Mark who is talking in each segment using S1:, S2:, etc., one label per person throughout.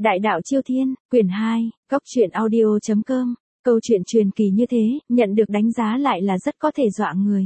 S1: Đại đạo Chiêu Thiên, quyển 2, goctruyện audio.com, câu chuyện truyền kỳ như thế, nhận được đánh giá lại là rất có thể dọa người.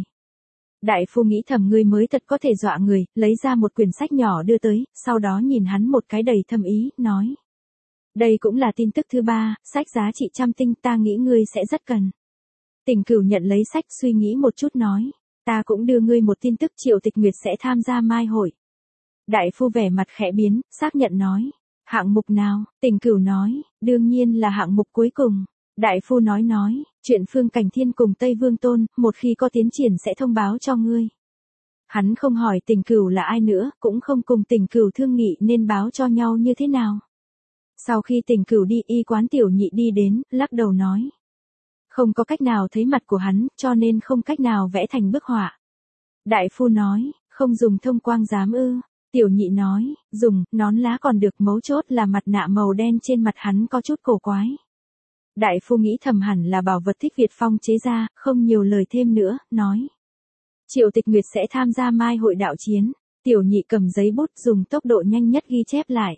S1: Đại phu nghĩ thầm ngươi mới thật có thể dọa người, lấy ra một quyển sách nhỏ đưa tới, sau đó nhìn hắn một cái đầy thâm ý, nói. Đây cũng là tin tức thứ 3, sách giá trị 100 tinh, ta nghĩ ngươi sẽ rất cần. Tình Cửu nhận lấy sách suy nghĩ một chút nói, ta cũng đưa ngươi một tin tức, Triệu Tịch Nguyệt sẽ tham gia mai hội. Đại phu vẻ mặt khẽ biến, xác nhận nói, hạng mục nào? Tình Cửu nói, đương nhiên là hạng mục cuối cùng. Đại phu nói, chuyện Phương Cảnh Thiên cùng Tây Vương Tôn, một khi có tiến triển sẽ thông báo cho ngươi. Hắn không hỏi Tình Cửu là ai nữa, cũng không cùng Tình Cửu thương nghị nên báo cho nhau như thế nào. Sau khi Tình Cửu đi, y quán Tiểu Nhị đi đến, lắc đầu nói. Không có cách nào thấy mặt của hắn, cho nên không cách nào vẽ thành bức họa. Đại phu nói, không dùng thông quang giám ư. Tiểu Nhị nói, dùng, nón lá còn được, mấu chốt là mặt nạ màu đen trên mặt hắn có chút cổ quái. Đại phu nghĩ thầm hẳn là bảo vật Thích Việt Phong chế ra, không nhiều lời thêm nữa, nói. Triệu Tịch Nguyệt sẽ tham gia mai hội đạo chiến. Tiểu Nhị cầm giấy bút dùng tốc độ nhanh nhất ghi chép lại.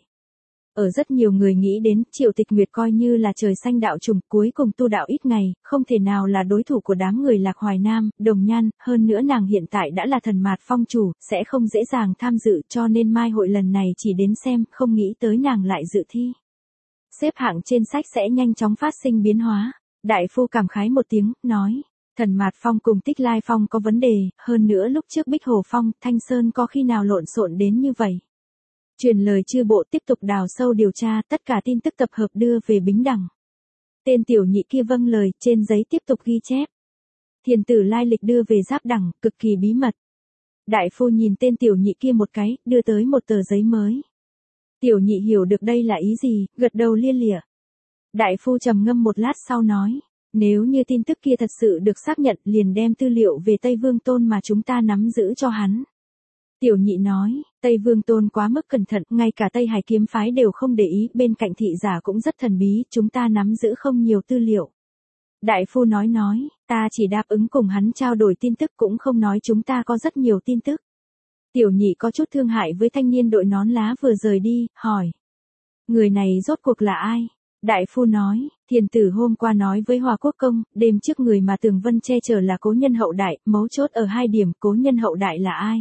S1: Ở rất nhiều người nghĩ đến, Triệu Tịch Nguyệt coi như là trời xanh đạo trùng, cuối cùng tu đạo ít ngày, không thể nào là đối thủ của đám người Lạc Hoài Nam, Đồng Nhan, hơn nữa nàng hiện tại đã là thần mạt phong chủ, sẽ không dễ dàng tham dự, cho nên mai hội lần này chỉ đến xem, không nghĩ tới nàng lại dự thi. Xếp hạng trên sách sẽ nhanh chóng phát sinh biến hóa. Đại phu cảm khái một tiếng, nói, thần mạt phong cùng Tích Lai Phong có vấn đề, hơn nữa lúc trước Bích Hồ Phong, Thanh Sơn có khi nào lộn xộn đến như vậy. Truyền lời chư bộ tiếp tục đào sâu điều tra, tất cả tin tức tập hợp đưa về Bính Đằng. Tên Tiểu Nhị kia vâng lời, trên giấy tiếp tục ghi chép. Thiền tử lai lịch đưa về Giáp Đằng, cực kỳ bí mật. Đại phu nhìn tên Tiểu Nhị kia một cái, đưa tới một tờ giấy mới. Tiểu Nhị hiểu được đây là ý gì, gật đầu lia lịa. Đại phu trầm ngâm một lát sau nói, nếu như tin tức kia thật sự được xác nhận, liền đem tư liệu về Tây Vương Tôn mà chúng ta nắm giữ cho hắn. Tiểu Nhị nói, Tây Vương Tôn quá mức cẩn thận, ngay cả Tây Hải kiếm phái đều không để ý, bên cạnh thị giả cũng rất thần bí, chúng ta nắm giữ không nhiều tư liệu. Đại phu nói, ta chỉ đáp ứng cùng hắn trao đổi tin tức, cũng không nói chúng ta có rất nhiều tin tức. Tiểu Nhị có chút thương hại với thanh niên đội nón lá vừa rời đi, hỏi. Người này rốt cuộc là ai? Đại phu nói, thiền tử hôm qua nói với Hòa Quốc Công, đêm trước người mà Tường Vân che chở là Cố Nhân Hậu Đại, mấu chốt ở 2 điểm, Cố Nhân Hậu Đại là ai?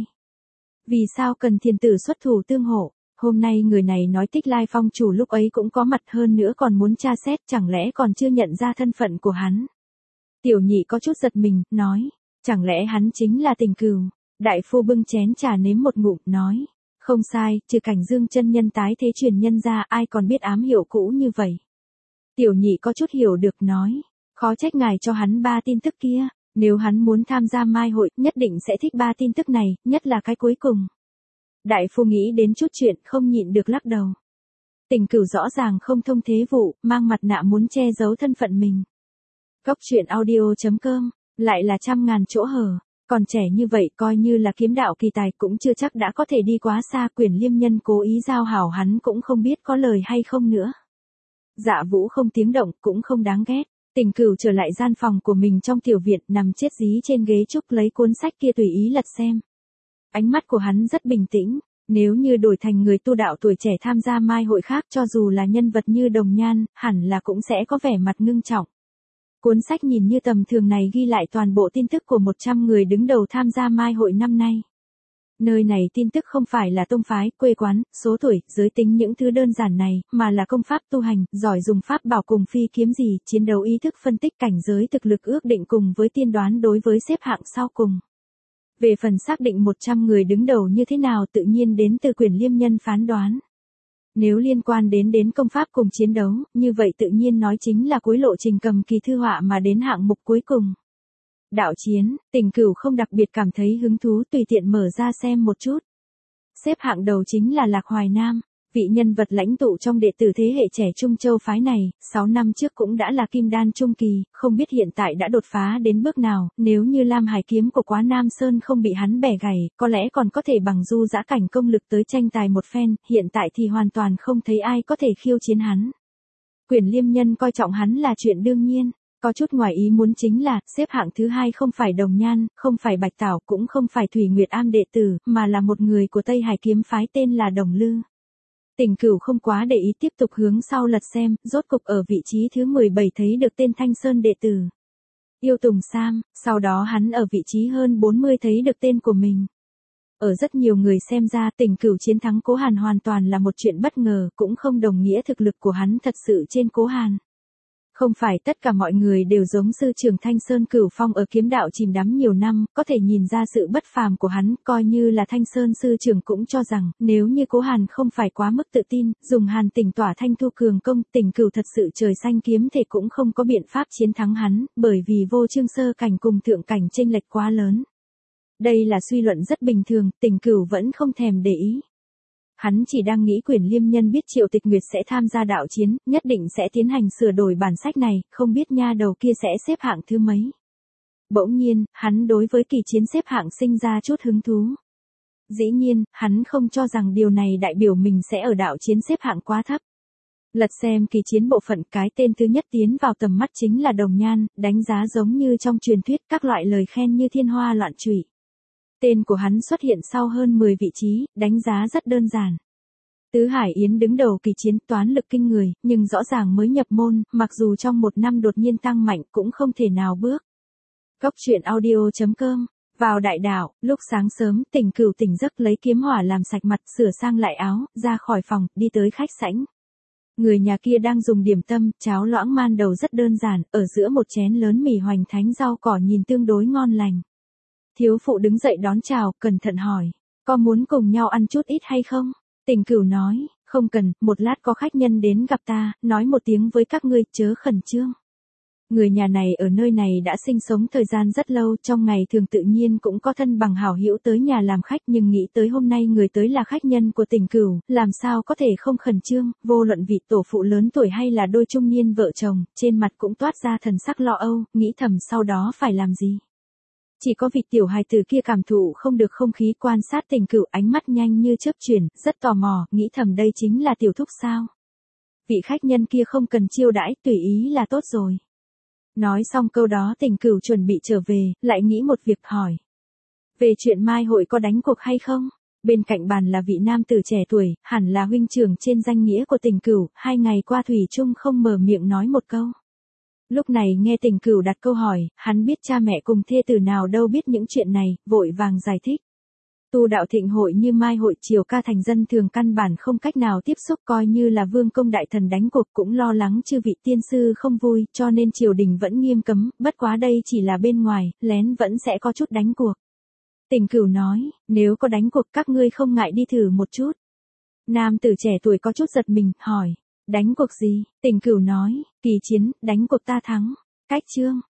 S1: Vì sao cần thiền tử xuất thủ tương hộ? Hôm nay người này nói Tích Lai Phong chủ lúc ấy cũng có mặt, hơn nữa còn muốn tra xét, chẳng lẽ còn chưa nhận ra thân phận của hắn? Tiểu Nhị có chút giật mình, nói, chẳng lẽ hắn chính là Tình Cửu? Đại phu bưng chén trà nếm một ngụm, nói, không sai, trừ Cảnh Dương chân nhân tái thế truyền nhân ra, ai còn biết ám hiệu cũ như vậy? Tiểu Nhị có chút hiểu được, nói, khó trách ngài cho hắn 3 tin tức kia. Nếu hắn muốn tham gia mai hội, nhất định sẽ thích 3 tin tức này, nhất là cái cuối cùng. Đại phu nghĩ đến chút chuyện, không nhịn được lắc đầu. Tình Cửu rõ ràng không thông thế vụ, mang mặt nạ muốn che giấu thân phận mình. Goctruyện audio.com, lại là 100.000 chỗ hở. Còn trẻ như vậy coi như là kiếm đạo kỳ tài cũng chưa chắc đã có thể đi quá xa, Quyền Liêm Nhân cố ý giao hảo hắn cũng không biết có lời hay không nữa. Dạ Vũ không tiếng động, cũng không đáng ghét. Tình Cửu trở lại gian phòng của mình trong tiểu viện, nằm chết dí trên ghế trúc lấy cuốn sách kia tùy ý lật xem. Ánh mắt của hắn rất bình tĩnh, nếu như đổi thành người tu đạo tuổi trẻ tham gia mai hội khác, cho dù là nhân vật như Đồng Nhan, hẳn là cũng sẽ có vẻ mặt ngưng trọng. Cuốn sách nhìn như tầm thường này ghi lại toàn bộ tin tức của 100 người đứng đầu tham gia mai hội năm nay. Nơi này tin tức không phải là tông phái, quê quán, số tuổi, giới tính những thứ đơn giản này, mà là công pháp tu hành, giỏi dùng pháp bảo cùng phi kiếm gì, chiến đấu ý thức phân tích cảnh giới thực lực ước định cùng với tiên đoán đối với xếp hạng sau cùng. Về phần xác định 100 người đứng đầu như thế nào tự nhiên đến từ Quyền Liêm Nhân phán đoán. Nếu liên quan đến công pháp cùng chiến đấu, như vậy tự nhiên nói chính là cuối lộ trình cầm kỳ thư họa mà đến hạng mục cuối cùng. Đạo chiến, Tình Cửu không đặc biệt cảm thấy hứng thú, tùy tiện mở ra xem một chút. Xếp hạng đầu chính là Lạc Hoài Nam, vị nhân vật lãnh tụ trong đệ tử thế hệ trẻ Trung Châu phái này, 6 năm trước cũng đã là kim đan trung kỳ, không biết hiện tại đã đột phá đến bước nào, nếu như Lam Hải kiếm của Quá Nam Sơn không bị hắn bẻ gãy, có lẽ còn có thể bằng du dã cảnh công lực tới tranh tài một phen, hiện tại thì hoàn toàn không thấy ai có thể khiêu chiến hắn. Quyền Liêm Nhân coi trọng hắn là chuyện đương nhiên. Có chút ngoài ý muốn chính là, xếp hạng thứ 2 không phải Đồng Nhan, không phải Bạch Tảo, cũng không phải Thủy Nguyệt Am đệ tử, mà là một người của Tây Hải kiếm phái tên là Đồng Lư. Tình Cửu không quá để ý tiếp tục hướng sau lật xem, rốt cục ở vị trí thứ 17 thấy được tên Thanh Sơn đệ tử. Yêu Tùng Sam, sau đó hắn ở vị trí hơn 40 thấy được tên của mình. Ở rất nhiều người xem ra Tình Cửu chiến thắng Cố Hàn hoàn toàn là một chuyện bất ngờ, cũng không đồng nghĩa thực lực của hắn thật sự trên Cố Hàn. Không phải tất cả mọi người đều giống sư trưởng Thanh Sơn Cửu Phong ở kiếm đạo chìm đắm nhiều năm, có thể nhìn ra sự bất phàm của hắn, coi như là Thanh Sơn sư trưởng cũng cho rằng, nếu như Cố Hàn không phải quá mức tự tin, dùng Hàn Tỉnh tỏa thanh thu cường công, Tình Cửu thật sự trời xanh kiếm thể cũng không có biện pháp chiến thắng hắn, bởi vì vô chương sơ cảnh cùng thượng cảnh chênh lệch quá lớn. Đây là suy luận rất bình thường, Tình Cửu vẫn không thèm để ý. Hắn chỉ đang nghĩ Quyển Liêm Nhân biết Triệu Tịch Nguyệt sẽ tham gia đạo chiến, nhất định sẽ tiến hành sửa đổi bản sách này, không biết nha đầu kia sẽ xếp hạng thứ mấy. Bỗng nhiên, hắn đối với kỳ chiến xếp hạng sinh ra chút hứng thú. Dĩ nhiên, hắn không cho rằng điều này đại biểu mình sẽ ở đạo chiến xếp hạng quá thấp. Lật xem kỳ chiến bộ phận, cái tên thứ nhất tiến vào tầm mắt chính là Đồng Nhan, đánh giá giống như trong truyền thuyết, các loại lời khen như thiên hoa loạn trụy. Tên của hắn xuất hiện sau hơn 10 vị trí, đánh giá rất đơn giản. Tứ Hải Yến đứng đầu kỳ chiến, toán lực kinh người, nhưng rõ ràng mới nhập môn, mặc dù trong một năm đột nhiên tăng mạnh cũng không thể nào bước. Góc truyện audio.com. Vào đại đạo, lúc sáng sớm, Tình Cửu tỉnh giấc lấy kiếm hỏa làm sạch mặt, sửa sang lại áo, ra khỏi phòng, đi tới khách sảnh. Người nhà kia đang dùng điểm tâm, cháo loãng man đầu rất đơn giản, ở giữa một chén lớn mì hoành thánh rau cỏ nhìn tương đối ngon lành. Thiếu phụ đứng dậy đón chào, cẩn thận hỏi, có muốn cùng nhau ăn chút ít hay không? Tình Cửu nói, không cần, một lát có khách nhân đến gặp ta, nói một tiếng với các ngươi, chớ khẩn trương. Người nhà này ở nơi này đã sinh sống thời gian rất lâu, trong ngày thường tự nhiên cũng có thân bằng hảo hữu tới nhà làm khách, nhưng nghĩ tới hôm nay người tới là khách nhân của Tình Cửu, làm sao có thể không khẩn trương, vô luận vị tổ phụ lớn tuổi hay là đôi trung niên vợ chồng, trên mặt cũng toát ra thần sắc lo âu, nghĩ thầm sau đó phải làm gì. Chỉ có vị tiểu hài tử kia cảm thụ không được không khí, quan sát Tình Cửu, ánh mắt nhanh như chớp chuyển, rất tò mò, nghĩ thầm đây chính là tiểu thúc sao. Vị khách nhân kia không cần chiêu đãi, tùy ý là tốt rồi. Nói xong câu đó Tình Cửu chuẩn bị trở về, lại nghĩ một việc hỏi. Về chuyện mai hội có đánh cuộc hay không? Bên cạnh bàn là vị nam tử trẻ tuổi, hẳn là huynh trưởng trên danh nghĩa của Tình Cửu, 2 ngày qua thủy chung không mở miệng nói một câu. Lúc này nghe Tình Cửu đặt câu hỏi, hắn biết cha mẹ cùng thê tử nào đâu biết những chuyện này, vội vàng giải thích. Tu đạo thịnh hội như mai hội triều ca thành dân thường căn bản không cách nào tiếp xúc, coi như là vương công đại thần đánh cuộc cũng lo lắng chư vị tiên sư không vui, cho nên triều đình vẫn nghiêm cấm, bất quá đây chỉ là bên ngoài, lén vẫn sẽ có chút đánh cuộc. Tình Cửu nói, nếu có đánh cuộc các ngươi không ngại đi thử một chút. Nam tử trẻ tuổi có chút giật mình, hỏi, đánh cuộc gì? Tình Cửu nói, kỳ chiến, đánh cuộc ta thắng. Cách chương.